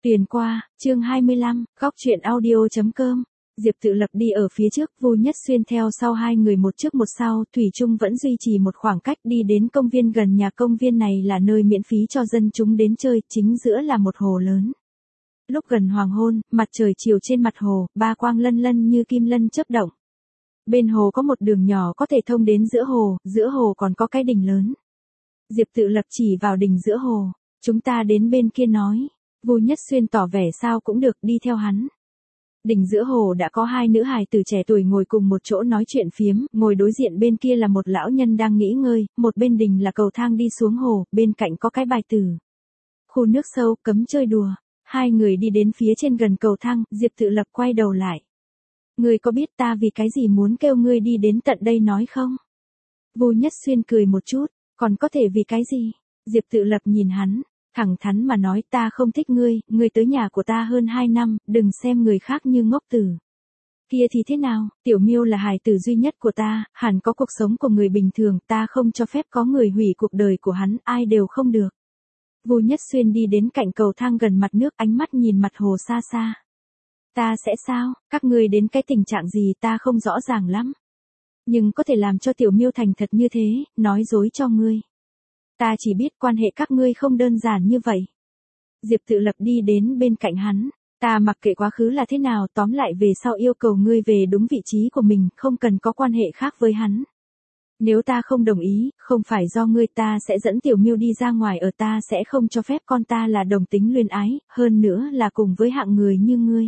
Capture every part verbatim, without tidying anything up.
Tuyền qua, chương hai mươi lăm, góc truyện audio.com. Diệp Tự Lập đi ở phía trước, Vu Nhất Xuyên theo sau hai người một trước một sau, thủy chung vẫn duy trì một khoảng cách đi đến công viên gần nhà. Công viên này là nơi miễn phí cho dân chúng đến chơi, chính giữa là một hồ lớn. Lúc gần hoàng hôn, mặt trời chiều trên mặt hồ, ba quang lân lân như kim lân chớp động. Bên hồ có một đường nhỏ có thể thông đến giữa hồ, giữa hồ còn có cái đỉnh lớn. Diệp Tự Lập chỉ vào đỉnh giữa hồ, chúng ta đến bên kia nói. Vu Nhất Xuyên tỏ vẻ sao cũng được, đi theo hắn. Đỉnh giữa hồ đã có hai nữ hài tử trẻ tuổi ngồi cùng một chỗ nói chuyện phiếm, ngồi đối diện bên kia là một lão nhân đang nghỉ ngơi, một bên đỉnh là cầu thang đi xuống hồ, bên cạnh có cái bài tử. Khu nước sâu, cấm chơi đùa. Hai người đi đến phía trên gần cầu thang, Diệp Tự Lập quay đầu lại. Ngươi có biết ta vì cái gì muốn kêu ngươi đi đến tận đây nói không? Vu Nhất Xuyên cười một chút, còn có thể vì cái gì? Diệp Tự Lập nhìn hắn. Thẳng thắn mà nói, ta không thích ngươi, ngươi tới nhà của ta hơn hai năm, đừng xem người khác như ngốc tử. Kia thì thế nào, Tiểu Miêu là hài tử duy nhất của ta, hẳn có cuộc sống của người bình thường, ta không cho phép có người hủy cuộc đời của hắn, ai đều không được. Vu Nhất Xuyên đi đến cạnh cầu thang gần mặt nước, ánh mắt nhìn mặt hồ xa xa. Ta sẽ sao, các ngươi đến cái tình trạng gì ta không rõ ràng lắm. Nhưng có thể làm cho Tiểu Miêu thành thật như thế, nói dối cho ngươi. Ta chỉ biết quan hệ các ngươi không đơn giản như vậy. Diệp Tự Lập đi đến bên cạnh hắn. Ta mặc kệ quá khứ là thế nào, tóm lại về sau yêu cầu ngươi về đúng vị trí của mình, không cần có quan hệ khác với hắn. Nếu ta không đồng ý, không phải do ngươi, ta sẽ dẫn Tiểu Miêu đi ra ngoài ở, ta sẽ không cho phép con ta là đồng tính luyến ái, hơn nữa là cùng với hạng người như ngươi.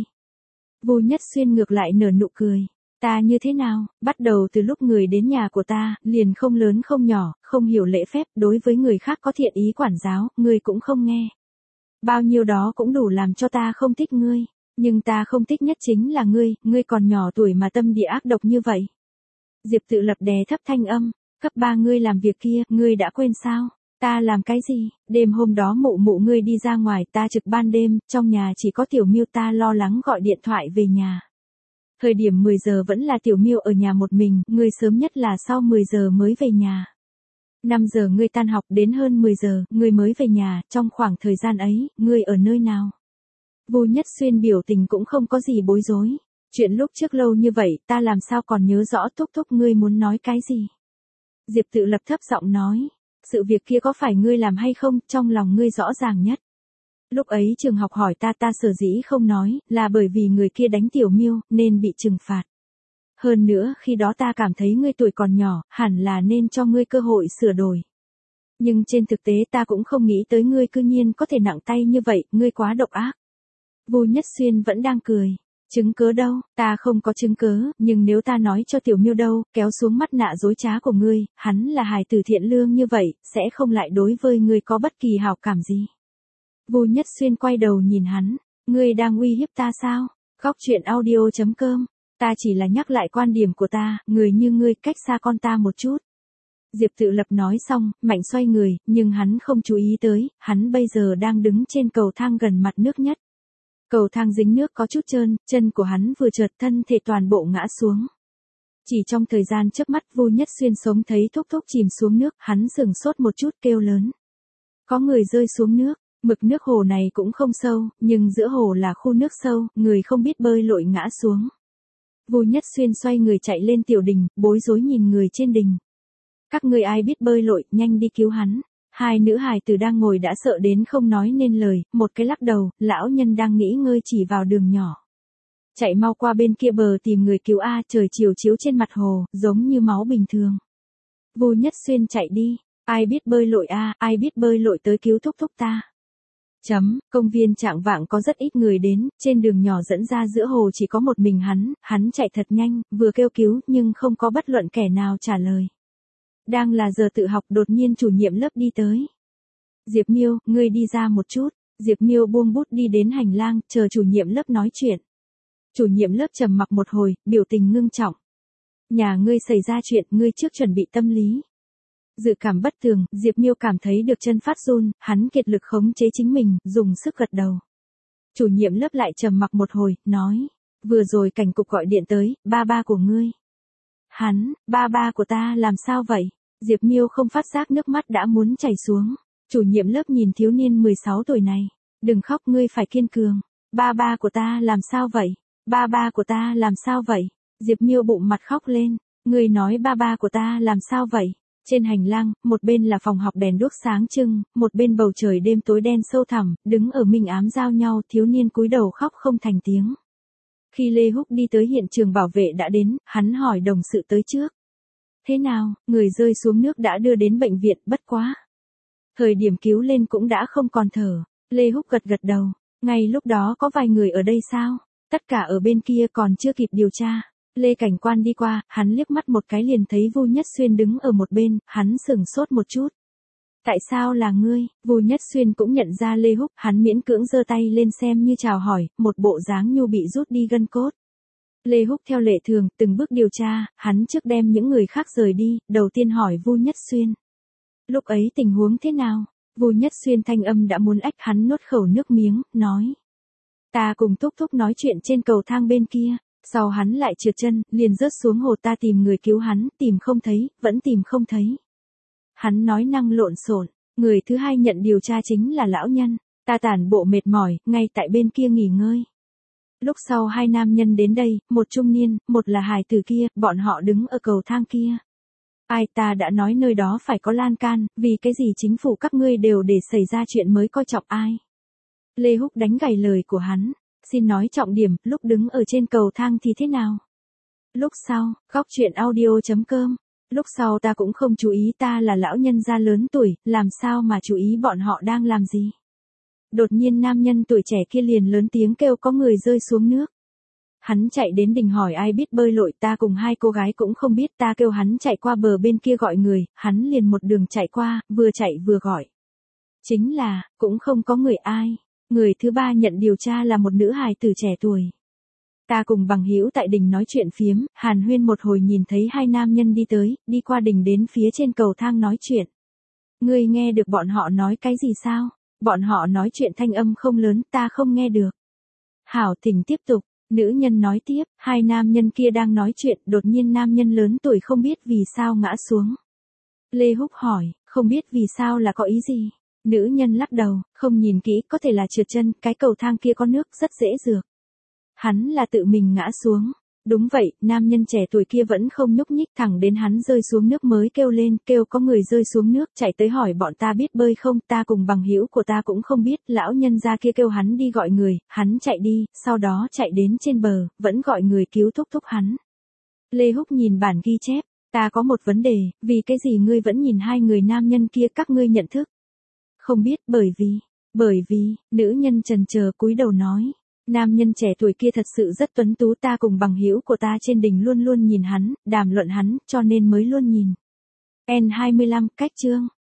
Vu Nhất Xuyên ngược lại nở nụ cười. Ta như thế nào, bắt đầu từ lúc người đến nhà của ta, liền không lớn không nhỏ, không hiểu lễ phép, đối với người khác có thiện ý quản giáo, ngươi cũng không nghe. Bao nhiêu đó cũng đủ làm cho ta không thích ngươi, nhưng ta không thích nhất chính là ngươi, ngươi còn nhỏ tuổi mà tâm địa ác độc như vậy. Diệp Tự Lập đè thấp thanh âm, cấp ba ngươi làm việc kia, ngươi đã quên sao? Ta làm cái gì? Đêm hôm đó mụ mụ ngươi đi ra ngoài, ta trực ban đêm, trong nhà chỉ có Tiểu Miêu, ta lo lắng gọi điện thoại về nhà. Thời điểm mười giờ vẫn là Tiểu Miêu ở nhà một mình, ngươi sớm nhất là sau mười giờ mới về nhà. năm giờ ngươi tan học, đến hơn mười giờ, ngươi mới về nhà, trong khoảng thời gian ấy, ngươi ở nơi nào? Vu Nhất Xuyên biểu tình cũng không có gì bối rối. Chuyện lúc trước lâu như vậy, ta làm sao còn nhớ rõ, thúc thúc ngươi muốn nói cái gì? Diệp Tự Lập thấp giọng nói, sự việc kia có phải ngươi làm hay không, trong lòng ngươi rõ ràng nhất. Lúc ấy trường học hỏi ta, ta sở dĩ không nói, là bởi vì người kia đánh Tiểu Miêu, nên bị trừng phạt. Hơn nữa, khi đó ta cảm thấy ngươi tuổi còn nhỏ, hẳn là nên cho ngươi cơ hội sửa đổi. Nhưng trên thực tế ta cũng không nghĩ tới ngươi cư nhiên có thể nặng tay như vậy, ngươi quá độc ác. Vu Nhất Xuyên vẫn đang cười. Chứng cớ đâu, ta không có chứng cớ, nhưng nếu ta nói cho Tiểu Miêu đâu, kéo xuống mắt nạ dối trá của ngươi, hắn là hài tử thiện lương như vậy, sẽ không lại đối với ngươi có bất kỳ hảo cảm gì. Vu Nhất Xuyên quay đầu nhìn hắn, ngươi đang uy hiếp ta sao? Góc truyện audio.com, ta chỉ là nhắc lại quan điểm của ta, người như ngươi cách xa con ta một chút. Diệp Tự Lập nói xong, mạnh xoay người, nhưng hắn không chú ý tới, hắn bây giờ đang đứng trên cầu thang gần mặt nước nhất. Cầu thang dính nước có chút trơn, chân của hắn vừa trượt, thân thể toàn bộ ngã xuống. Chỉ trong thời gian chớp mắt, Vu Nhất Xuyên sống thấy thúc thúc chìm xuống nước, hắn sửng sốt một chút, kêu lớn. Có người rơi xuống nước. Mực nước hồ này cũng không sâu, nhưng giữa hồ là khu nước sâu, người không biết bơi lội ngã xuống. Vu Nhất Xuyên xoay người chạy lên tiểu đình, bối rối nhìn người trên đình. Các ngươi ai biết bơi lội, nhanh đi cứu hắn. Hai nữ hài tử đang ngồi đã sợ đến không nói nên lời, một cái lắc đầu, lão nhân đang nghỉ ngơi chỉ vào đường nhỏ. Chạy mau qua bên kia bờ tìm người cứu a, trời chiều chiếu trên mặt hồ, giống như máu bình thường. Vu Nhất Xuyên chạy đi, ai biết bơi lội a, ai biết bơi lội tới cứu thúc thúc ta. Chấm, công viên trạng vạng có rất ít người đến, trên đường nhỏ dẫn ra giữa hồ chỉ có một mình hắn, hắn chạy thật nhanh, vừa kêu cứu nhưng không có bất luận kẻ nào trả lời. Đang là giờ tự học, đột nhiên chủ nhiệm lớp đi tới. Diệp Miêu, ngươi đi ra một chút. Diệp Miêu buông bút đi đến hành lang, chờ chủ nhiệm lớp nói chuyện. Chủ nhiệm lớp trầm mặc một hồi, biểu tình ngưng trọng. Nhà ngươi xảy ra chuyện, ngươi trước chuẩn bị tâm lý. Dự cảm bất tường, Diệp Miêu cảm thấy được chân phát run, hắn kiệt lực khống chế chính mình, dùng sức gật đầu. Chủ nhiệm lớp lại trầm mặc một hồi, nói, vừa rồi cảnh cục gọi điện tới, ba ba của ngươi. Hắn, ba ba của ta làm sao vậy? Diệp Miêu không phát giác nước mắt đã muốn chảy xuống. Chủ nhiệm lớp nhìn thiếu niên mười sáu tuổi này. Đừng khóc, ngươi phải kiên cường. Ba ba của ta làm sao vậy? Ba ba của ta làm sao vậy? Diệp Miêu bụng mặt khóc lên. Ngươi nói ba ba của ta làm sao vậy? Trên hành lang, một bên là phòng học đèn đuốc sáng trưng, một bên bầu trời đêm tối đen sâu thẳm, đứng ở minh ám giao nhau, thiếu niên cúi đầu khóc không thành tiếng. Khi Lê Húc đi tới hiện trường bảo vệ đã đến, hắn hỏi đồng sự tới trước. Thế nào, người rơi xuống nước đã đưa đến bệnh viện, bất quá. Thời điểm cứu lên cũng đã không còn thở. Lê Húc gật gật đầu. Ngay lúc đó có vài người ở đây sao? Tất cả ở bên kia còn chưa kịp điều tra. Lê cảnh quan đi qua, hắn liếc mắt một cái liền thấy Vu Nhất Xuyên đứng ở một bên, hắn sửng sốt một chút. Tại sao là ngươi? Vu Nhất Xuyên cũng nhận ra Lê Húc, hắn miễn cưỡng giơ tay lên xem như chào hỏi, một bộ dáng nhu bị rút đi gân cốt. Lê Húc theo lệ thường, từng bước điều tra, hắn trước đem những người khác rời đi, đầu tiên hỏi Vu Nhất Xuyên. Lúc ấy tình huống thế nào? Vu Nhất Xuyên thanh âm đã muốn ách, hắn nuốt khẩu nước miếng, nói. Ta cùng Thúc Thúc nói chuyện trên cầu thang bên kia, sau hắn lại trượt chân, liền rớt xuống hồ, ta tìm người cứu hắn, tìm không thấy, vẫn tìm không thấy. Hắn nói năng lộn xộn, người thứ hai nhận điều tra chính là lão nhân, ta tản bộ mệt mỏi, ngay tại bên kia nghỉ ngơi. Lúc sau hai nam nhân đến đây, một trung niên, một là hài tử kia, bọn họ đứng ở cầu thang kia. Ai, ta đã nói nơi đó phải có lan can, vì cái gì chính phủ các ngươi đều để xảy ra chuyện mới coi trọng ai. Lê Húc đánh gãy lời của hắn, xin nói trọng điểm, lúc đứng ở trên cầu thang thì thế nào? Lúc sau, góc chuyện audio chấm com. Lúc sau ta cũng không chú ý, ta là lão nhân gia lớn tuổi, làm sao mà chú ý bọn họ đang làm gì. Đột nhiên nam nhân tuổi trẻ kia liền lớn tiếng kêu có người rơi xuống nước. Hắn chạy đến đình hỏi ai biết bơi lội, ta cùng hai cô gái cũng không biết, ta kêu hắn chạy qua bờ bên kia gọi người, hắn liền một đường chạy qua, vừa chạy vừa gọi. Chính là, cũng không có người ai. Người thứ ba nhận điều tra là một nữ hài tử trẻ tuổi. Ta cùng bằng hữu tại đình nói chuyện phiếm, hàn huyên một hồi nhìn thấy hai nam nhân đi tới, đi qua đình đến phía trên cầu thang nói chuyện. Ngươi nghe được bọn họ nói cái gì sao? Bọn họ nói chuyện thanh âm không lớn, ta không nghe được. Hảo, thỉnh tiếp tục. Nữ nhân nói tiếp, hai nam nhân kia đang nói chuyện, đột nhiên nam nhân lớn tuổi không biết vì sao ngã xuống. Lê Húc hỏi, không biết vì sao là có ý gì? Nữ nhân lắc đầu, không nhìn kỹ, có thể là trượt chân, cái cầu thang kia có nước, rất dễ dược. Hắn là tự mình ngã xuống. Đúng vậy, nam nhân trẻ tuổi kia vẫn không nhúc nhích, thẳng đến hắn rơi xuống nước mới kêu lên, kêu có người rơi xuống nước, chạy tới hỏi bọn ta biết bơi không, ta cùng bằng hữu của ta cũng không biết, lão nhân gia kia kêu hắn đi gọi người, hắn chạy đi, sau đó chạy đến trên bờ, vẫn gọi người cứu thúc thúc hắn. Lê Húc nhìn bản ghi chép, ta có một vấn đề, vì cái gì ngươi vẫn nhìn hai người nam nhân kia, các ngươi nhận thức? Không biết, bởi vì, bởi vì, nữ nhân chần chờ cúi đầu nói. Nam nhân trẻ tuổi kia thật sự rất tuấn tú, ta cùng bằng hữu của ta trên đỉnh luôn luôn nhìn hắn, đàm luận hắn, cho nên mới luôn nhìn. N hai mươi lăm, cách chương.